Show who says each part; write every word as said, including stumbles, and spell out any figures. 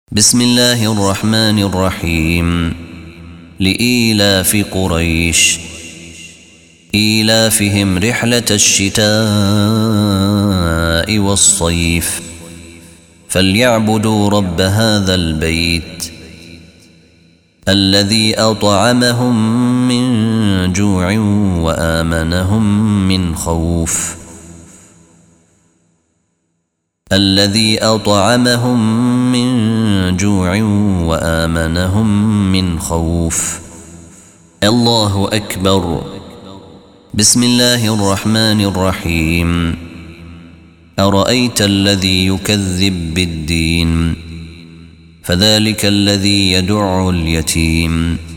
Speaker 1: بسم الله الرحمن الرحيم. لإيلاف قريش إيلافهم رحلة الشتاء والصيف فليعبدوا رب هذا البيت الذي أطعمهم من جوع وآمنهم من خوف الذي أطعمهم من جوع وآمنهم من خوف. الله أكبر. بسم الله الرحمن الرحيم. أرأيت الذي يكذب بالدين فذلك الذي يدع اليتيم